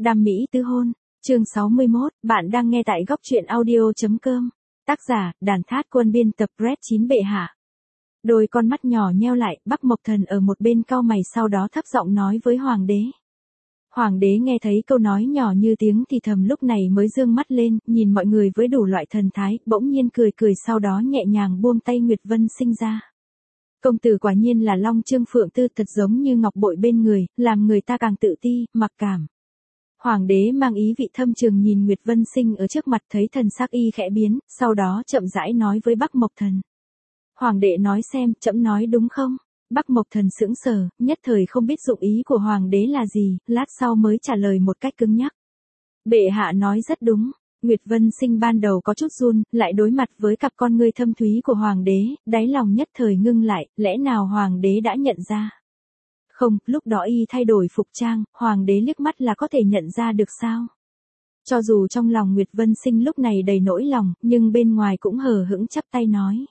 Đam mỹ tứ hôn, chương 61, bạn đang nghe tại góc truyện audio.com. Tác giả, Đàn Thát Quân, biên tập Red 9 bệ hạ. Đôi con mắt nhỏ nheo lại, Bắc Mộc Thần ở một bên cau mày, sau đó thấp giọng nói với hoàng đế. Hoàng đế nghe thấy câu nói nhỏ như tiếng thì thầm, lúc này mới dương mắt lên, nhìn mọi người với đủ loại thần thái, bỗng nhiên cười cười, sau đó nhẹ nhàng buông tay Nguyệt Vân Sinh ra. Công tử quả nhiên là Long Trương Phượng Tư, thật giống như ngọc bội bên người, làm người ta càng tự ti, mặc cảm. Hoàng đế mang ý vị thâm trường nhìn Nguyệt Vân Sinh ở trước mặt, thấy thần sắc y khẽ biến, sau đó chậm rãi nói với Bắc Mộc Thần. Hoàng đệ nói xem, trẫm nói đúng không? Bắc Mộc Thần sững sờ, nhất thời không biết dụng ý của hoàng đế là gì, lát sau mới trả lời một cách cứng nhắc. Bệ hạ nói rất đúng. Nguyệt Vân Sinh ban đầu có chút run, lại đối mặt với cặp con ngươi thâm thúy của hoàng đế, đáy lòng nhất thời ngưng lại, lẽ nào hoàng đế đã nhận ra? Không, lúc đó y thay đổi phục trang, hoàng đế liếc mắt là có thể nhận ra được sao? Cho dù trong lòng Nguyệt Vân Sinh lúc này đầy nỗi lòng, nhưng bên ngoài cũng hờ hững chắp tay nói.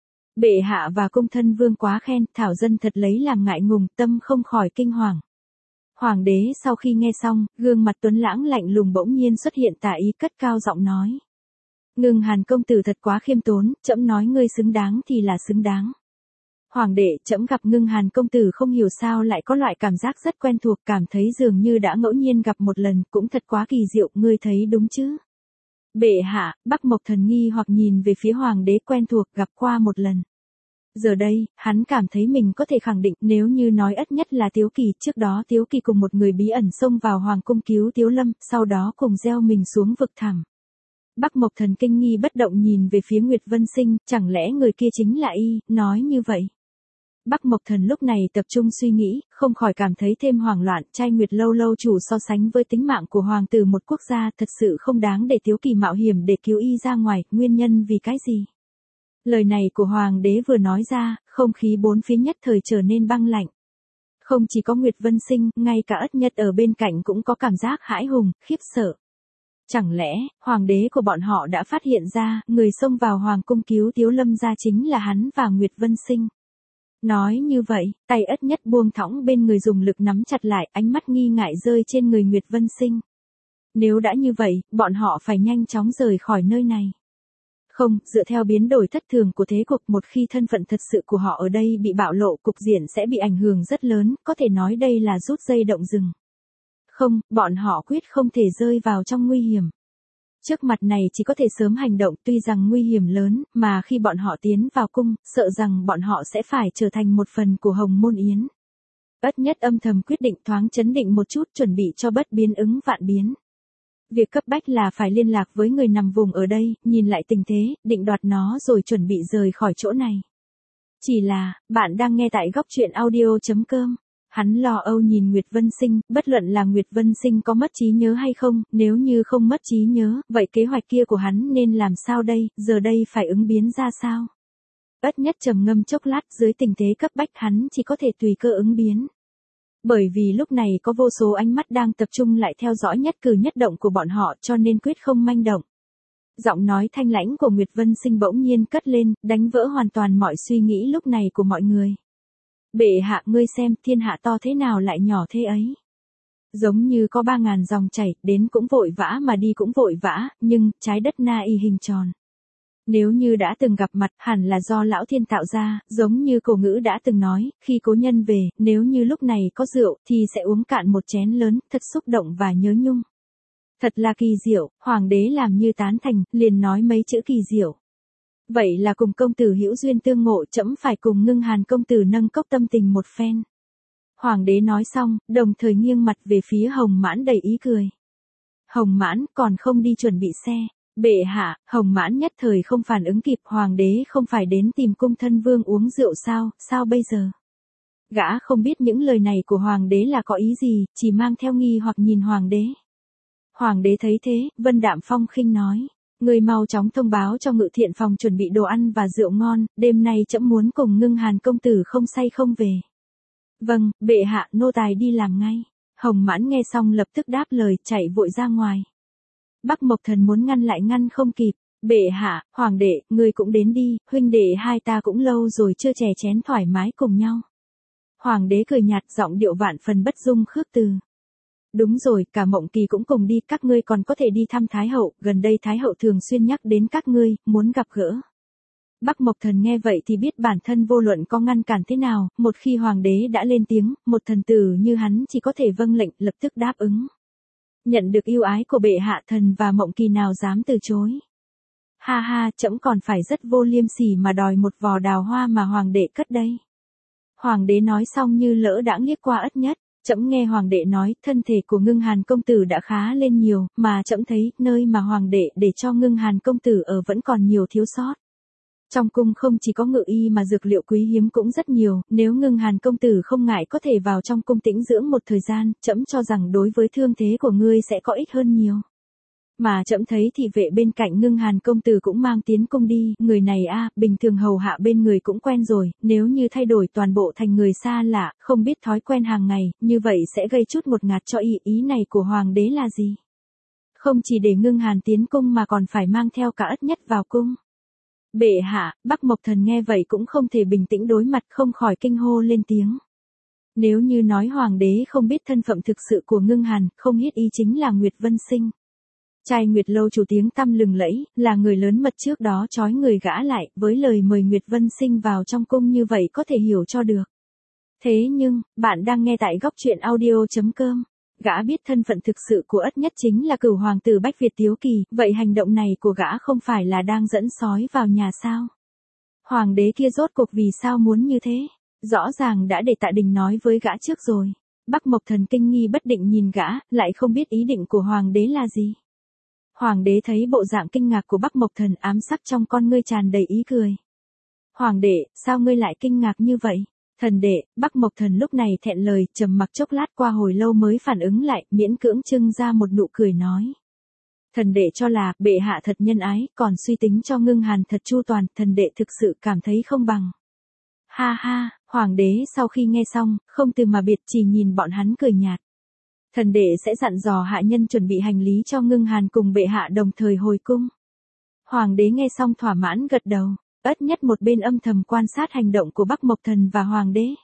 Bệ hạ và cung thân vương quá khen, thảo dân thật lấy làm ngại ngùng, tâm không khỏi kinh hoàng. Hoàng đế sau khi nghe xong, gương mặt tuấn lãng lạnh lùng bỗng nhiên xuất hiện, tả ý cất cao giọng nói. Ngưng Hàn công tử thật quá khiêm tốn, trẫm nói ngươi xứng đáng thì là xứng đáng. Hoàng đệ, trẫm gặp Ngưng Hàn công tử không hiểu sao lại có loại cảm giác rất quen thuộc, cảm thấy dường như đã ngẫu nhiên gặp một lần, cũng thật quá kỳ diệu, ngươi thấy đúng chứ? Bệ hạ, Bắc Mộc Thần nghi hoặc nhìn về phía hoàng đế, quen thuộc, gặp qua một lần. Giờ đây, hắn cảm thấy mình có thể khẳng định, nếu như nói ít nhất là Tiếu Kỳ, trước đó Tiếu Kỳ cùng một người bí ẩn xông vào hoàng cung cứu Tiếu Lâm, sau đó cùng gieo mình xuống vực thẳm. Bắc Mộc Thần kinh nghi bất động nhìn về phía Nguyệt Vân Sinh, chẳng lẽ người kia chính là y, nói như vậy. Bắc Mộc Thần lúc này tập trung suy nghĩ, không khỏi cảm thấy thêm hoảng loạn, trai Nguyệt lâu lâu chủ so sánh với tính mạng của hoàng tử một quốc gia, thật sự không đáng để Tiếu Kỳ mạo hiểm để cứu y ra ngoài, nguyên nhân vì cái gì? Lời này của hoàng đế vừa nói ra, không khí bốn phía nhất thời trở nên băng lạnh. Không chỉ có Nguyệt Vân Sinh, ngay cả Ất Nhật ở bên cạnh cũng có cảm giác hãi hùng, khiếp sợ. Chẳng lẽ, hoàng đế của bọn họ đã phát hiện ra, người xông vào hoàng cung cứu Tiếu Lâm ra chính là hắn và Nguyệt Vân Sinh. Nói như vậy, tay Ất Nhất buông thõng bên người dùng lực nắm chặt lại, ánh mắt nghi ngại rơi trên người Nguyệt Vân Sinh. Nếu đã như vậy, bọn họ phải nhanh chóng rời khỏi nơi này. Không, dựa theo biến đổi thất thường của thế cục, một khi thân phận thật sự của họ ở đây bị bạo lộ, cục diện sẽ bị ảnh hưởng rất lớn, có thể nói đây là rút dây động rừng. Không, bọn họ quyết không thể rơi vào trong nguy hiểm. Trước mặt này chỉ có thể sớm hành động, tuy rằng nguy hiểm lớn, mà khi bọn họ tiến vào cung, sợ rằng bọn họ sẽ phải trở thành một phần của Hồng Môn Yến. Ất Nhất âm thầm quyết định, thoáng chấn định một chút, chuẩn bị cho bất biến ứng vạn biến. Việc cấp bách là phải liên lạc với người nằm vùng ở đây, nhìn lại tình thế, định đoạt nó rồi chuẩn bị rời khỏi chỗ này. Chỉ là, bạn đang nghe tại góc truyện audio.com. Hắn lo âu nhìn Nguyệt Vân Sinh, bất luận là Nguyệt Vân Sinh có mất trí nhớ hay không, nếu như không mất trí nhớ, vậy kế hoạch kia của hắn nên làm sao đây, giờ đây phải ứng biến ra sao? Ất Nhất trầm ngâm chốc lát, dưới tình thế cấp bách hắn chỉ có thể tùy cơ ứng biến. Bởi vì lúc này có vô số ánh mắt đang tập trung lại theo dõi nhất cử nhất động của bọn họ, cho nên quyết không manh động. Giọng nói thanh lãnh của Nguyệt Vân Sinh bỗng nhiên cất lên, đánh vỡ hoàn toàn mọi suy nghĩ lúc này của mọi người. Bệ hạ, ngươi xem, thiên hạ to thế nào lại nhỏ thế ấy. Giống như có 3.000 dòng chảy, đến cũng vội vã mà đi cũng vội vã, nhưng, trái đất na y hình tròn. Nếu như đã từng gặp mặt, hẳn là do lão thiên tạo ra, giống như cổ ngữ đã từng nói, khi cố nhân về, nếu như lúc này có rượu, thì sẽ uống cạn một chén lớn, thật xúc động và nhớ nhung. Thật là kỳ diệu, hoàng đế làm như tán thành, liền nói mấy chữ kỳ diệu. Vậy là cùng công tử hữu duyên tương ngộ, trẫm phải cùng Ngưng Hàn công tử nâng cốc tâm tình một phen. Hoàng đế nói xong, đồng thời nghiêng mặt về phía Hồng Mãn đầy ý cười. Hồng Mãn, còn không đi chuẩn bị xe. Bệ hạ, Hồng Mãn nhất thời không phản ứng kịp, hoàng đế không phải đến tìm cung thân vương uống rượu sao, sao bây giờ? Gã không biết những lời này của hoàng đế là có ý gì, chỉ mang theo nghi hoặc nhìn hoàng đế. Hoàng đế thấy thế, vân đạm phong khinh nói. Người mau chóng thông báo cho ngự thiện phòng chuẩn bị đồ ăn và rượu ngon, đêm nay trẫm muốn cùng Ngưng Hàn công tử không say không về. Vâng, bệ hạ, nô tài đi làm ngay. Hồng Mãn nghe xong lập tức đáp lời, chạy vội ra ngoài. Bắc Mộc Thần muốn ngăn lại ngăn không kịp. Bệ hạ, hoàng đệ, ngươi cũng đến đi, huynh đệ hai ta cũng lâu rồi chưa chè chén thoải mái cùng nhau. Hoàng đế cười nhạt, giọng điệu vạn phần bất dung khước từ. Đúng rồi, cả Mộng Kỳ cũng cùng đi, các ngươi còn có thể đi thăm Thái hậu, gần đây Thái hậu thường xuyên nhắc đến các ngươi, muốn gặp gỡ. Bắc Mộc Thần nghe vậy thì biết bản thân vô luận có ngăn cản thế nào, một khi hoàng đế đã lên tiếng, một thần tử như hắn chỉ có thể vâng lệnh, lập tức đáp ứng. Nhận được yêu ái của bệ hạ, thần và Mộng Kỳ nào dám từ chối. Ha ha, trẫm còn phải rất vô liêm sỉ mà đòi một vò đào hoa mà hoàng đệ cất đây. Hoàng đế nói xong như lỡ đãng liếc qua Ất Nhất. Trẫm nghe hoàng đệ nói, thân thể của Ngưng Hàn công tử đã khá lên nhiều, mà trẫm thấy, nơi mà hoàng đệ để cho Ngưng Hàn công tử ở vẫn còn nhiều thiếu sót. Trong cung không chỉ có ngự y mà dược liệu quý hiếm cũng rất nhiều, nếu Ngưng Hàn công tử không ngại có thể vào trong cung tĩnh dưỡng một thời gian, trẫm cho rằng đối với thương thế của ngươi sẽ có ích hơn nhiều. Mà trẫm thấy thị vệ bên cạnh Ngưng Hàn công tử cũng mang tiến cung đi, người này bình thường hầu hạ bên người cũng quen rồi, nếu như thay đổi toàn bộ thành người xa lạ, không biết thói quen hàng ngày, như vậy sẽ gây chút ngột ngạt cho ý này của hoàng đế là gì? Không chỉ để Ngưng Hàn tiến cung mà còn phải mang theo cả Ất Nhất vào cung. Bệ hạ, Bắc Mộc Thần nghe vậy cũng không thể bình tĩnh đối mặt, không khỏi kinh hô lên tiếng. Nếu như nói hoàng đế không biết thân phận thực sự của Ngưng Hàn, không hiết ý chính là Nguyệt Vân Sinh. Trai Nguyệt Lâu chủ tiếng tăm lừng lẫy, là người lớn mật trước đó trói người gã lại, với lời mời Nguyệt Vân Sinh vào trong cung như vậy có thể hiểu cho được. Thế nhưng, bạn đang nghe tại góc truyện audio.com. Gã biết thân phận thực sự của Ất Nhất chính là cửu hoàng tử Bách Việt Tiếu Kỳ, vậy hành động này của gã không phải là đang dẫn sói vào nhà sao? Hoàng đế kia rốt cuộc vì sao muốn như thế? Rõ ràng đã để Tạ Đình nói với gã trước rồi. Bắc Mộc Thần kinh nghi bất định nhìn gã, lại không biết ý định của hoàng đế là gì. Hoàng đế thấy bộ dạng kinh ngạc của Bắc Mộc Thần, ám sắc trong con ngươi tràn đầy ý cười. Hoàng đệ, sao ngươi lại kinh ngạc như vậy? Thần đệ, Bắc Mộc Thần lúc này thẹn lời, trầm mặc chốc lát qua hồi lâu mới phản ứng lại, miễn cưỡng trưng ra một nụ cười nói. Thần đệ cho là, bệ hạ thật nhân ái, còn suy tính cho Ngưng Hàn thật chu toàn, thần đệ thực sự cảm thấy không bằng. Ha ha, hoàng đế sau khi nghe xong, không từ mà biệt, chỉ nhìn bọn hắn cười nhạt. Thần đệ sẽ dặn dò hạ nhân chuẩn bị hành lý cho Ngưng Hàn cùng bệ hạ đồng thời hồi cung. Hoàng đế nghe xong thỏa mãn gật đầu. Ất Nhất một bên âm thầm quan sát hành động của Bắc Mộc Thần và hoàng đế.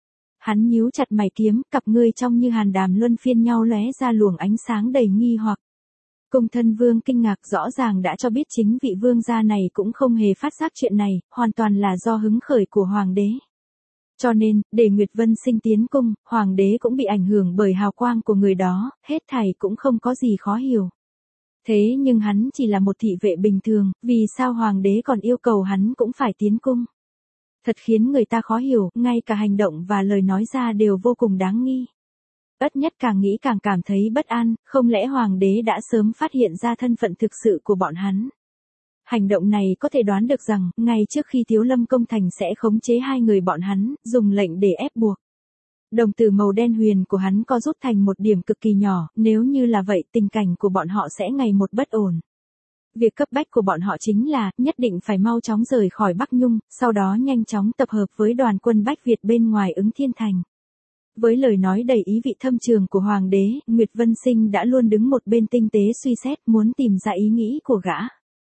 Hắn nhíu chặt mày kiếm, cặp ngươi trong như hàn đàm luân phiên nhau lóe ra luồng ánh sáng đầy nghi hoặc. Cung thân vương kinh ngạc, rõ ràng đã cho biết chính vị vương gia này cũng không hề phát giác chuyện này, hoàn toàn là do hứng khởi của hoàng đế. Cho nên, để Nguyệt Vân Sinh tiến cung, hoàng đế cũng bị ảnh hưởng bởi hào quang của người đó, hết thảy cũng không có gì khó hiểu. Thế nhưng hắn chỉ là một thị vệ bình thường, vì sao hoàng đế còn yêu cầu hắn cũng phải tiến cung? Thật khiến người ta khó hiểu, ngay cả hành động và lời nói ra đều vô cùng đáng nghi. Ất Nhất càng nghĩ càng cảm thấy bất an, không lẽ hoàng đế đã sớm phát hiện ra thân phận thực sự của bọn hắn? Hành động này có thể đoán được rằng, ngay trước khi Tiếu Lâm công thành sẽ khống chế hai người bọn hắn, dùng lệnh để ép buộc. Đồng tử màu đen huyền của hắn co rút thành một điểm cực kỳ nhỏ, nếu như là vậy tình cảnh của bọn họ sẽ ngày một bất ổn. Việc cấp bách của bọn họ chính là, nhất định phải mau chóng rời khỏi Bắc Nhung, sau đó nhanh chóng tập hợp với đoàn quân Bách Việt bên ngoài Ứng Thiên Thành. Với lời nói đầy ý vị thâm trường của hoàng đế, Nguyệt Vân Sinh đã luôn đứng một bên tinh tế suy xét, muốn tìm ra ý nghĩ của gã.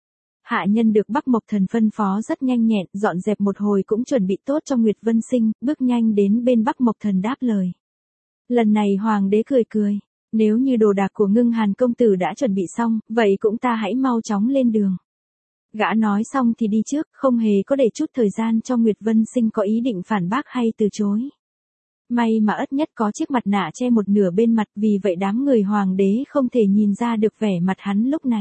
Hạ nhân được Bắc Mộc Thần phân phó rất nhanh nhẹn, dọn dẹp một hồi cũng chuẩn bị tốt cho Nguyệt Vân Sinh, bước nhanh đến bên Bắc Mộc Thần đáp lời. Lần này hoàng đế cười cười, nếu như đồ đạc của Ngưng Hàn công tử đã chuẩn bị xong, vậy cũng ta hãy mau chóng lên đường. Gã nói xong thì đi trước, không hề có để chút thời gian cho Nguyệt Vân Sinh có ý định phản bác hay từ chối. May mà Ất Nhất có chiếc mặt nạ che một nửa bên mặt, vì vậy đám người hoàng đế không thể nhìn ra được vẻ mặt hắn lúc này.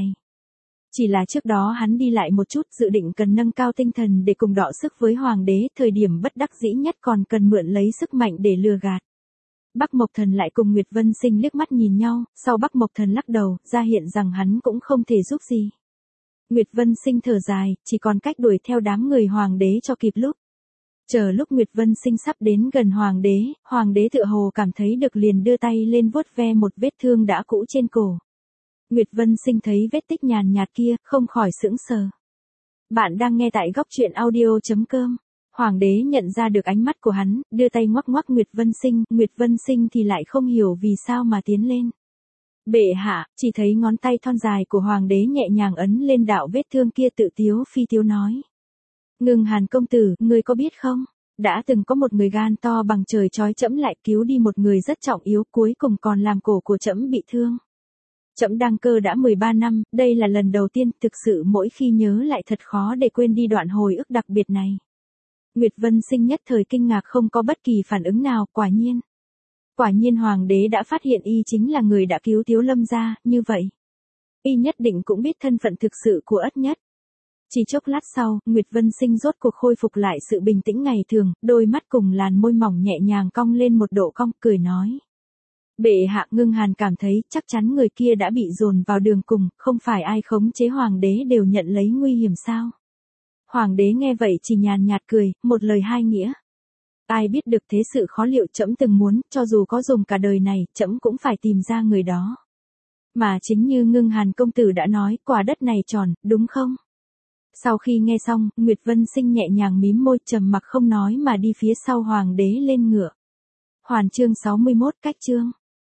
Chỉ là trước đó hắn đi lại một chút, dự định cần nâng cao tinh thần để cùng đọ sức với hoàng đế, thời điểm bất đắc dĩ nhất còn cần mượn lấy sức mạnh để lừa gạt. Bắc Mộc Thần lại cùng Nguyệt Vân Sinh liếc mắt nhìn nhau, sau Bắc Mộc Thần lắc đầu, ra hiện rằng hắn cũng không thể giúp gì. Nguyệt Vân Sinh thở dài, chỉ còn cách đuổi theo đám người hoàng đế cho kịp lúc. Chờ lúc Nguyệt Vân Sinh sắp đến gần hoàng đế tựa hồ cảm thấy được liền đưa tay lên vuốt ve một vết thương đã cũ trên cổ. Nguyệt Vân Sinh thấy vết tích nhàn nhạt kia, không khỏi sững sờ. Bạn đang nghe tại góc truyện audio.com. Hoàng đế nhận ra được ánh mắt của hắn, đưa tay ngoắc ngoắc Nguyệt Vân Sinh thì lại không hiểu vì sao mà tiến lên. Bệ hạ, chỉ thấy ngón tay thon dài của hoàng đế nhẹ nhàng ấn lên đạo vết thương kia, tự tiếu phi tiếu nói. Ngưng Hàn công tử, ngươi có biết không? Đã từng có một người gan to bằng trời trói trẫm lại cứu đi một người rất trọng yếu, cuối cùng còn làm cổ của trẫm bị thương. Trẫm đăng cơ đã 13 năm, đây là lần đầu tiên, thực sự mỗi khi nhớ lại thật khó để quên đi đoạn hồi ức đặc biệt này. Nguyệt Vân Sinh nhất thời kinh ngạc không có bất kỳ phản ứng nào, quả nhiên hoàng đế đã phát hiện y chính là người đã cứu Tiếu Lâm gia, như vậy. Y nhất định cũng biết thân phận thực sự của Ất Nhất. Chỉ chốc lát sau, Nguyệt Vân Sinh rốt cuộc khôi phục lại sự bình tĩnh ngày thường, đôi mắt cùng làn môi mỏng nhẹ nhàng cong lên một độ cong, cười nói. Bệ hạ. Ngưng Hàn cảm thấy chắc chắn người kia đã bị dồn vào đường cùng, không phải ai khống chế hoàng đế đều nhận lấy nguy hiểm sao. Hoàng đế nghe vậy chỉ nhàn nhạt cười, một lời hai nghĩa. Ai biết được thế sự khó liệu, trẫm từng muốn, cho dù có dùng cả đời này, trẫm cũng phải tìm ra người đó. Mà chính như Ngưng Hàn công tử đã nói, quả đất này tròn, đúng không? Sau khi nghe xong, Nguyệt Vân Sinh nhẹ nhàng mím môi, trầm mặc không nói mà đi phía sau hoàng đế lên ngựa. Hoàn chương 61, cách chương.